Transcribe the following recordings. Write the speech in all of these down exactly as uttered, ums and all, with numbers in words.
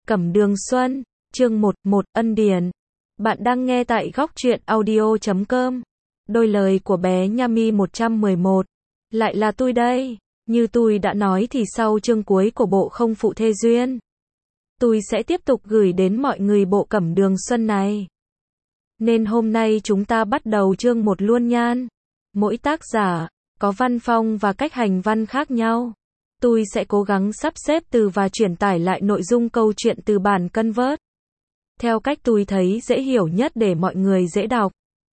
Cẩm Đường Xuân, chương một, một, Ân Điển. Bạn đang nghe tại góc truyện audio chấm com. Đôi lời của bé Nhami một trăm mười một. Lại là tôi đây. Như tôi đã nói thì sau chương cuối của bộ Không Phụ Thê Duyên, tôi sẽ tiếp tục gửi đến mọi người bộ Cẩm Đường Xuân này. Nên hôm nay chúng ta bắt đầu chương một luôn nhan. Mỗi tác giả có văn phong và cách hành văn khác nhau. Tôi sẽ cố gắng sắp xếp từ và truyền tải lại nội dung câu chuyện từ bản Convert theo cách tôi thấy dễ hiểu nhất để mọi người dễ đọc.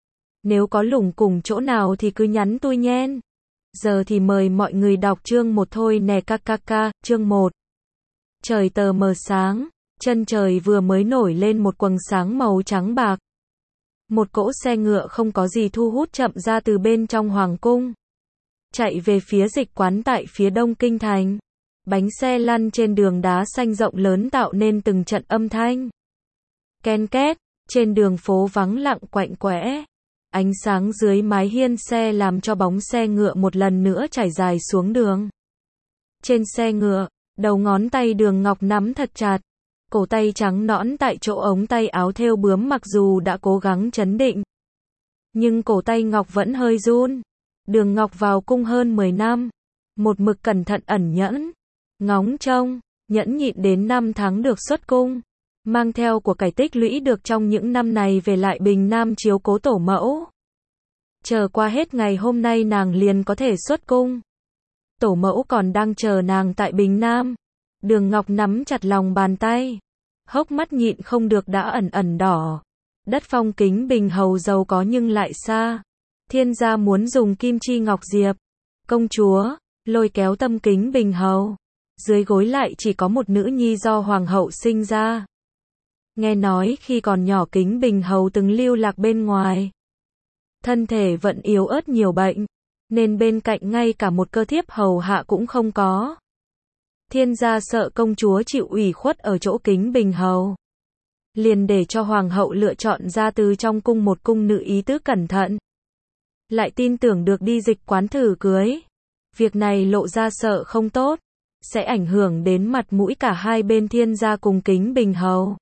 Nếu có lủng củng chỗ nào thì cứ nhắn tôi nhen. Giờ thì mời mọi người đọc chương một thôi nè kkk, chương một. Trời tờ mờ sáng, chân trời vừa mới nổi lên một quầng sáng màu trắng bạc. Một cỗ xe ngựa không có gì thu hút chậm ra từ bên trong hoàng cung, chạy về phía dịch quán tại phía đông kinh thành. Bánh xe lăn trên đường đá xanh rộng lớn tạo nên từng trận âm thanh ken két, trên đường phố vắng lặng quạnh quẽ. Ánh sáng dưới mái hiên xe làm cho bóng xe ngựa một lần nữa trải dài xuống đường. Trên xe ngựa, đầu ngón tay Đường Ngọc nắm thật chặt, cổ tay trắng nõn tại chỗ ống tay áo thêu bướm mặc dù đã cố gắng trấn định, nhưng cổ tay Ngọc vẫn hơi run. Đường Ngọc vào cung hơn mười năm, một mực cẩn thận ẩn nhẫn, ngóng trông, nhẫn nhịn đến năm tháng được xuất cung, mang theo của cải tích lũy được trong những năm này về lại Bình Nam chiếu cố tổ mẫu. Chờ qua hết ngày hôm nay nàng liền có thể xuất cung. Tổ mẫu còn đang chờ nàng tại Bình Nam. Đường Ngọc nắm chặt lòng bàn tay, hốc mắt nhịn không được đã ẩn ẩn đỏ. Đất phong Kính Bình Hầu giàu có nhưng lại xa. Thiên gia muốn dùng kim chi ngọc diệp. Công chúa lôi kéo tâm Kính Bình Hầu. Dưới gối lại chỉ có một nữ nhi do hoàng hậu sinh ra. Nghe nói khi còn nhỏ Kính Bình Hầu từng lưu lạc bên ngoài, thân thể vẫn yếu ớt nhiều bệnh, nên bên cạnh ngay cả một cơ thiếp hầu hạ cũng không có. Thiên gia sợ công chúa chịu ủy khuất ở chỗ Kính Bình Hầu, liền để cho hoàng hậu lựa chọn ra từ trong cung một cung nữ ý tứ cẩn thận, lại tin tưởng được đi dịch quán thử cưới. Việc này lộ ra sợ không tốt, sẽ ảnh hưởng đến mặt mũi cả hai bên Thiên gia cùng Kính Bình Hầu,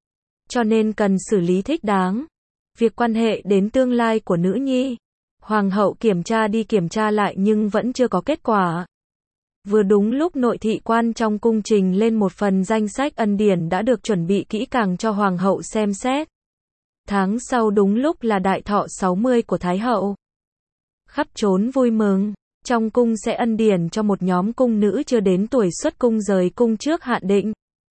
cho nên cần xử lý thích đáng. Việc quan hệ đến tương lai của nữ nhi, hoàng hậu kiểm tra đi kiểm tra lại nhưng vẫn chưa có kết quả. Vừa đúng lúc nội thị quan trong cung trình lên một phần danh sách ân điển đã được chuẩn bị kỹ càng cho hoàng hậu xem xét. Tháng sau đúng lúc là đại thọ sáu mươi của thái hậu. Khắp trốn vui mừng, trong cung sẽ ân điển cho một nhóm cung nữ chưa đến tuổi xuất cung rời cung trước hạn định,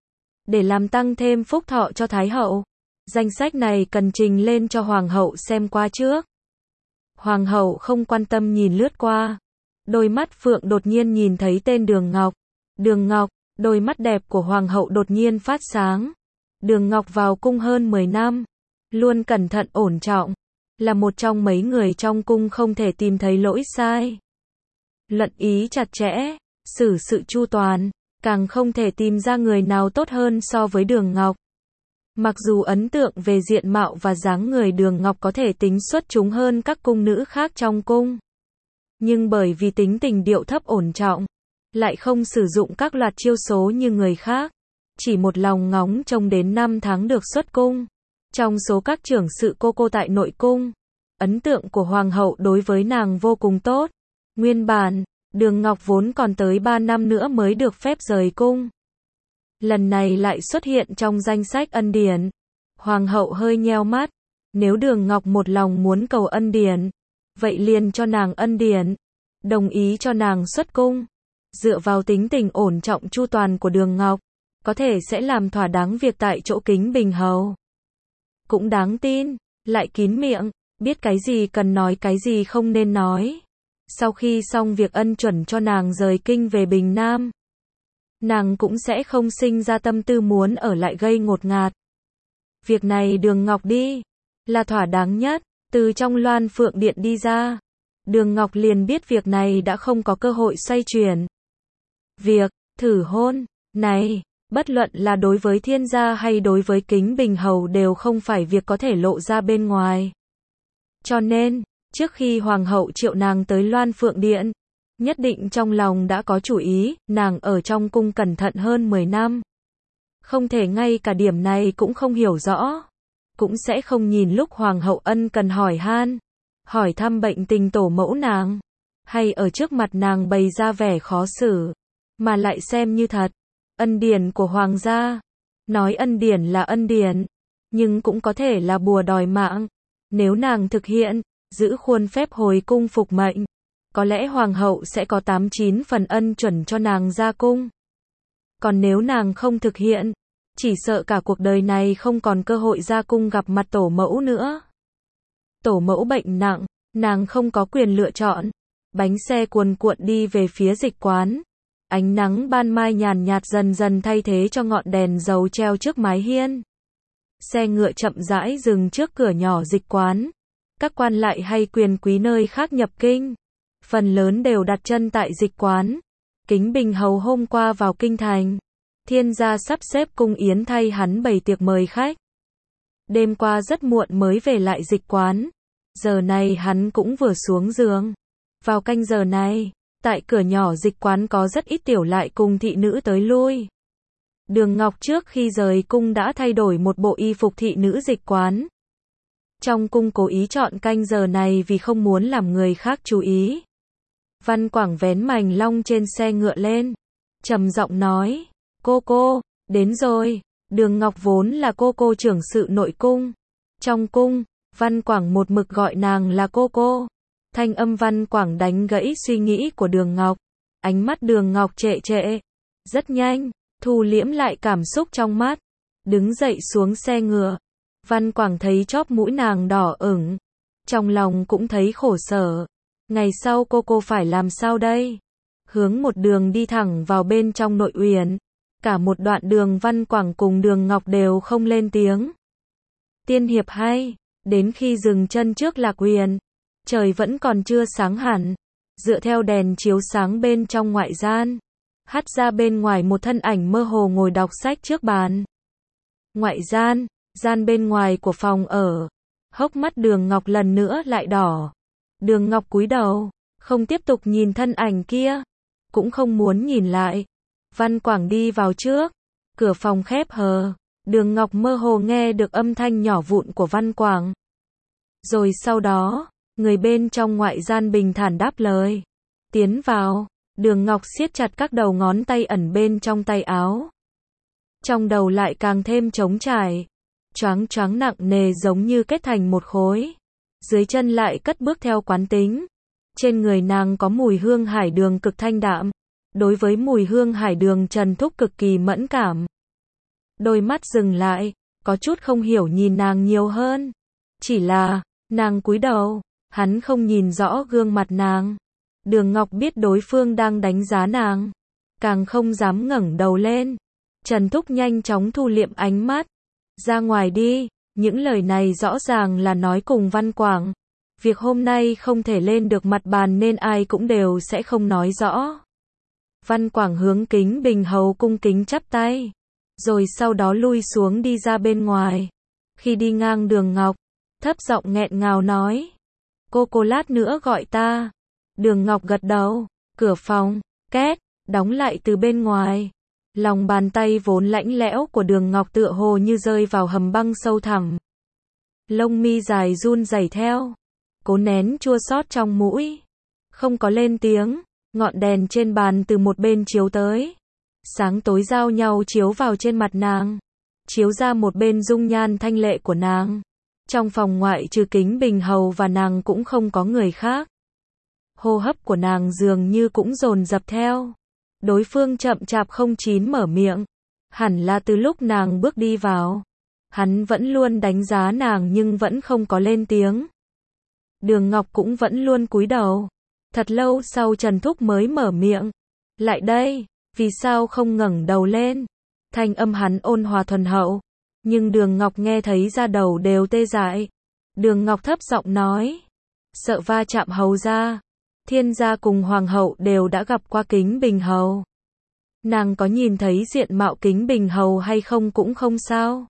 để làm tăng thêm phúc thọ cho thái hậu. Danh sách này cần trình lên cho hoàng hậu xem qua trước. Hoàng hậu không quan tâm nhìn lướt qua. Đôi mắt phượng đột nhiên nhìn thấy tên Đường Ngọc. Đường Ngọc, đôi mắt đẹp của hoàng hậu đột nhiên phát sáng. Đường Ngọc vào cung hơn mười năm, luôn cẩn thận ổn trọng, là một trong mấy người trong cung không thể tìm thấy lỗi sai. Luận ý chặt chẽ, xử sự chu toàn, càng không thể tìm ra người nào tốt hơn so với Đường Ngọc. Mặc dù ấn tượng về diện mạo và dáng người Đường Ngọc có thể tính xuất chúng hơn các cung nữ khác trong cung, nhưng bởi vì tính tình điệu thấp ổn trọng, lại không sử dụng các loạt chiêu số như người khác, chỉ một lòng ngóng trông đến năm tháng được xuất cung. Trong số các trưởng sự cô cô tại nội cung, ấn tượng của hoàng hậu đối với nàng vô cùng tốt. Nguyên bản, Đường Ngọc vốn còn tới ba năm nữa mới được phép rời cung, lần này lại xuất hiện trong danh sách ân điển. Hoàng hậu hơi nheo mắt, nếu Đường Ngọc một lòng muốn cầu ân điển, vậy liền cho nàng ân điển, đồng ý cho nàng xuất cung. Dựa vào tính tình ổn trọng chu toàn của Đường Ngọc, có thể sẽ làm thỏa đáng việc tại chỗ Kính Bình Hầu. Cũng đáng tin, lại kín miệng, biết cái gì cần nói cái gì không nên nói. Sau khi xong việc ân chuẩn cho nàng rời kinh về Bình Nam, nàng cũng sẽ không sinh ra tâm tư muốn ở lại gây ngột ngạt. Việc này Đường Ngọc đi, là thỏa đáng nhất. Từ trong Loan Phượng Điện đi ra, Đường Ngọc liền biết việc này đã không có cơ hội xoay chuyển. Việc thử hôn này, bất luận là đối với Thiên gia hay đối với Kính Bình Hầu đều không phải việc có thể lộ ra bên ngoài. Cho nên, trước khi hoàng hậu triệu nàng tới Loan Phượng Điện, nhất định trong lòng đã có chủ ý. Nàng ở trong cung cẩn thận hơn mười năm, Không thể ngay cả điểm này cũng không hiểu rõ. Cũng sẽ không nhìn lúc Hoàng hậu ân cần hỏi han, hỏi thăm bệnh tình tổ mẫu nàng, hay ở trước mặt nàng bày ra vẻ khó xử, mà lại xem như thật. Ân điển của Hoàng gia. Nói ân điển là ân điển, nhưng cũng có thể là bùa đòi mạng. Nếu nàng thực hiện, giữ khuôn phép hồi cung phục mệnh, có lẽ Hoàng hậu sẽ có tám chín phần ân chuẩn cho nàng ra cung. Còn nếu nàng không thực hiện, chỉ sợ cả cuộc đời này không còn cơ hội ra cung gặp mặt tổ mẫu nữa. Tổ mẫu bệnh nặng, nàng không có quyền lựa chọn. Bánh xe cuồn cuộn đi về phía dịch quán. Ánh nắng ban mai nhàn nhạt dần dần thay thế cho ngọn đèn dầu treo trước mái hiên. Xe ngựa chậm rãi dừng trước cửa nhỏ dịch quán. Các quan lại hay quyền quý nơi khác nhập kinh, phần lớn đều đặt chân tại dịch quán. Kính Bình Hầu hôm qua vào kinh thành, Thiên gia sắp xếp cung yến thay hắn bày tiệc mời khách. Đêm qua rất muộn mới về lại dịch quán. Giờ này hắn cũng vừa xuống giường. Vào canh giờ này, tại cửa nhỏ dịch quán có rất ít tiểu lại cùng thị nữ tới lui. Đường Ngọc trước khi rời cung đã thay đổi một bộ y phục thị nữ dịch quán. Trong cung cố ý chọn canh giờ này vì không muốn làm người khác chú ý. Văn Quảng vén mành long trên xe ngựa lên, trầm giọng nói, cô cô, đến rồi. Đường Ngọc vốn là cô cô trưởng sự nội cung. Trong cung, Văn Quảng một mực gọi nàng là cô cô. Thanh âm Văn Quảng đánh gãy suy nghĩ của Đường Ngọc. Ánh mắt Đường Ngọc trệ trệ. Rất nhanh, thu liễm lại cảm xúc trong mắt. Đứng dậy xuống xe ngựa. Văn Quảng thấy chóp mũi nàng đỏ ửng. Trong lòng cũng thấy khổ sở. Ngày sau cô cô phải làm sao đây? Hướng một đường đi thẳng vào bên trong nội uyển. Cả một đoạn đường Văn Quảng cùng Đường Ngọc đều không lên tiếng. Tiên hiệp hay, đến khi dừng chân trước Lạc Uyển, trời vẫn còn chưa sáng hẳn. Dựa theo đèn chiếu sáng bên trong ngoại gian, hắt ra bên ngoài một thân ảnh mơ hồ ngồi đọc sách trước bàn. Ngoại gian, gian bên ngoài của phòng ở. Hốc mắt Đường Ngọc lần nữa lại đỏ. Đường Ngọc cúi đầu, không tiếp tục nhìn thân ảnh kia, cũng không muốn nhìn lại. Văn Quảng đi vào trước, cửa phòng khép hờ. Đường Ngọc mơ hồ nghe được âm thanh nhỏ vụn của Văn Quảng. Rồi sau đó, người bên trong ngoại gian bình thản đáp lời. Tiến vào. Đường Ngọc siết chặt các đầu ngón tay ẩn bên trong tay áo. Trong đầu lại càng thêm trống trải, choáng choáng nặng nề giống như kết thành một khối. Dưới chân lại cất bước theo quán tính. Trên người nàng có mùi hương hải đường cực thanh đạm. Đối với mùi hương hải đường Trần Thúc cực kỳ mẫn cảm. Đôi mắt dừng lại, có chút không hiểu nhìn nàng nhiều hơn. Chỉ là, nàng cúi đầu, hắn không nhìn rõ gương mặt nàng. Đường Ngọc biết đối phương đang đánh giá nàng, càng không dám ngẩng đầu lên. Trần Thúc nhanh chóng thu liệm ánh mắt. Ra ngoài đi, những lời này rõ ràng là nói cùng Văn Quảng. Việc hôm nay không thể lên được mặt bàn nên ai cũng đều sẽ không nói rõ. Văn Quảng hướng Kính Bình Hầu cung kính chắp tay, rồi sau đó lui xuống đi ra bên ngoài. Khi đi ngang Đường Ngọc, thấp giọng nghẹn ngào nói, cô cô lát nữa gọi ta. Đường Ngọc gật đầu, cửa phòng, két, đóng lại từ bên ngoài. Lòng bàn tay vốn lạnh lẽo của Đường Ngọc tựa hồ như rơi vào hầm băng sâu thẳm. Lông mi dài run rẩy theo, cố nén chua xót trong mũi, không có lên tiếng. Ngọn đèn trên bàn từ một bên chiếu tới, sáng tối giao nhau chiếu vào trên mặt nàng, chiếu ra một bên dung nhan thanh lệ của nàng. Trong phòng ngoại trừ Kính Bình Hầu và nàng cũng không có người khác. Hô hấp của nàng dường như cũng dồn dập theo. Đối phương chậm chạp không chín mở miệng, hẳn là từ lúc nàng bước đi vào, hắn vẫn luôn đánh giá nàng nhưng vẫn không có lên tiếng. Đường Ngọc cũng vẫn luôn cúi đầu. Thật lâu sau Trần Thúc mới mở miệng. Lại đây, vì sao không ngẩng đầu lên? Thanh âm hắn ôn hòa thuần hậu, nhưng Đường Ngọc nghe thấy da đầu đều tê dại. Đường Ngọc thấp giọng nói, sợ va chạm hầu gia. Thiên gia cùng hoàng hậu đều đã gặp qua Kính Bình Hầu. Nàng có nhìn thấy diện mạo Kính Bình Hầu hay không cũng không sao.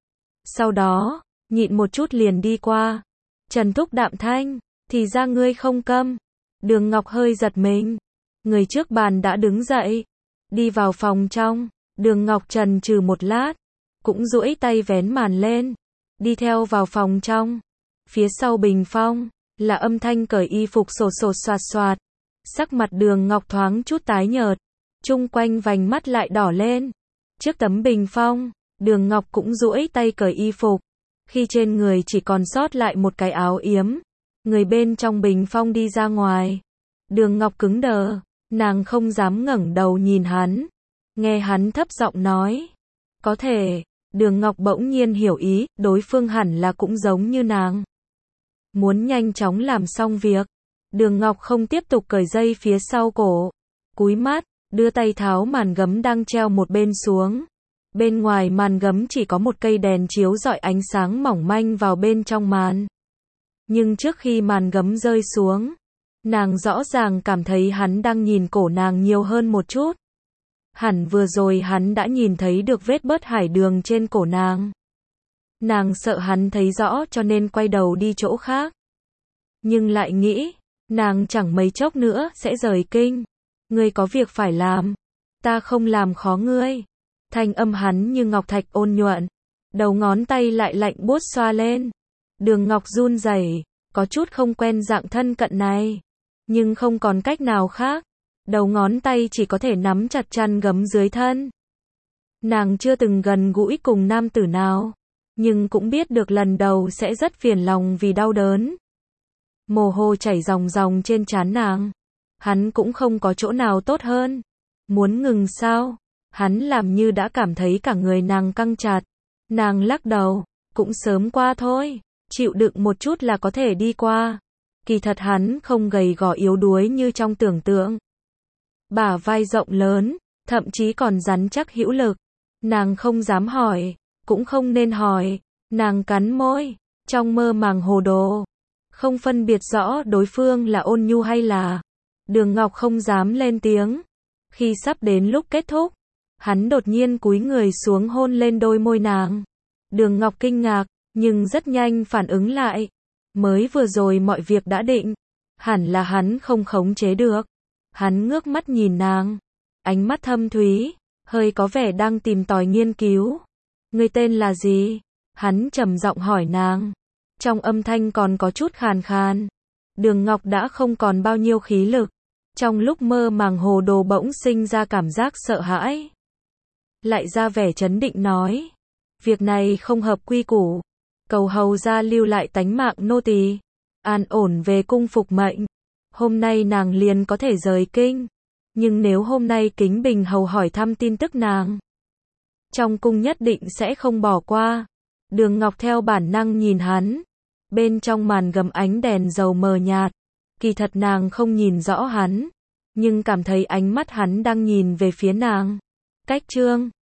Sau đó, nhịn một chút liền đi qua. Trần Thúc đạm thanh, thì ra ngươi không câm. Đường Ngọc hơi giật mình. Người trước bàn đã đứng dậy, đi vào phòng trong. Đường Ngọc chần chừ một lát, cũng duỗi tay vén màn lên, đi theo vào phòng trong. Phía sau bình phong, là âm thanh cởi y phục sột sột soạt soạt. Sắc mặt Đường Ngọc thoáng chút tái nhợt, chung quanh vành mắt lại đỏ lên. Trước tấm bình phong, Đường Ngọc cũng duỗi tay cởi y phục. Khi trên người chỉ còn sót lại một cái áo yếm, người bên trong bình phong đi ra ngoài. Đường Ngọc cứng đờ, nàng không dám ngẩng đầu nhìn hắn. Nghe hắn thấp giọng nói, có thể, Đường Ngọc bỗng nhiên hiểu ý, đối phương hẳn là cũng giống như nàng. Muốn nhanh chóng làm xong việc, Đường Ngọc không tiếp tục cởi dây phía sau cổ. Cúi mắt, đưa tay tháo màn gấm đang treo một bên xuống. Bên ngoài màn gấm chỉ có một cây đèn chiếu rọi ánh sáng mỏng manh vào bên trong màn. Nhưng trước khi màn gấm rơi xuống, nàng rõ ràng cảm thấy hắn đang nhìn cổ nàng nhiều hơn một chút. Hẳn vừa rồi hắn đã nhìn thấy được vết bớt hải đường trên cổ nàng. Nàng sợ hắn thấy rõ cho nên quay đầu đi chỗ khác. Nhưng lại nghĩ, nàng chẳng mấy chốc nữa sẽ rời kinh. Ngươi có việc phải làm, ta không làm khó ngươi. Thanh âm hắn như ngọc thạch ôn nhuận, đầu ngón tay lại lạnh buốt xoa lên. Đường Ngọc run rẩy, có chút không quen dạng thân cận này, nhưng không còn cách nào khác. Đầu ngón tay chỉ có thể nắm chặt chăn gấm dưới thân. Nàng chưa từng gần gũi cùng nam tử nào, nhưng cũng biết được lần đầu sẽ rất phiền lòng vì đau đớn. Mồ hôi chảy ròng ròng trên trán nàng. Hắn cũng không có chỗ nào tốt hơn. Muốn ngừng sao? Hắn làm như đã cảm thấy cả người nàng căng chặt. Nàng lắc đầu, cũng sớm qua thôi, chịu đựng một chút là có thể đi qua. Kỳ thật hắn không gầy gò yếu đuối như trong tưởng tượng. Bả vai rộng lớn, thậm chí còn rắn chắc hữu lực. Nàng không dám hỏi, cũng không nên hỏi. Nàng cắn môi, trong mơ màng hồ đồ, không phân biệt rõ đối phương là ôn nhu hay là. Đường Ngọc không dám lên tiếng. Khi sắp đến lúc kết thúc, hắn đột nhiên cúi người xuống hôn lên đôi môi nàng. Đường Ngọc kinh ngạc, nhưng rất nhanh phản ứng lại. Mới vừa rồi mọi việc đã định, hẳn là hắn không khống chế được. Hắn ngước mắt nhìn nàng, ánh mắt thâm thúy, hơi có vẻ đang tìm tòi nghiên cứu. Ngươi tên là gì? Hắn trầm giọng hỏi nàng. Trong âm thanh còn có chút khàn khàn. Đường Ngọc đã không còn bao nhiêu khí lực. Trong lúc mơ màng hồ đồ bỗng sinh ra cảm giác sợ hãi. Lại ra vẻ trấn định nói. Việc này không hợp quy củ. Cầu hầu gia lưu lại tánh mạng nô tỳ, an ổn về cung phục mệnh. Hôm nay nàng liền có thể rời kinh. Nhưng nếu hôm nay Kính Bình hầu hỏi thăm tin tức nàng, trong cung nhất định sẽ không bỏ qua. Đường Ngọc theo bản năng nhìn hắn. Bên trong màn gấm ánh đèn dầu mờ nhạt. Kỳ thật nàng không nhìn rõ hắn, nhưng cảm thấy ánh mắt hắn đang nhìn về phía nàng. Cách chương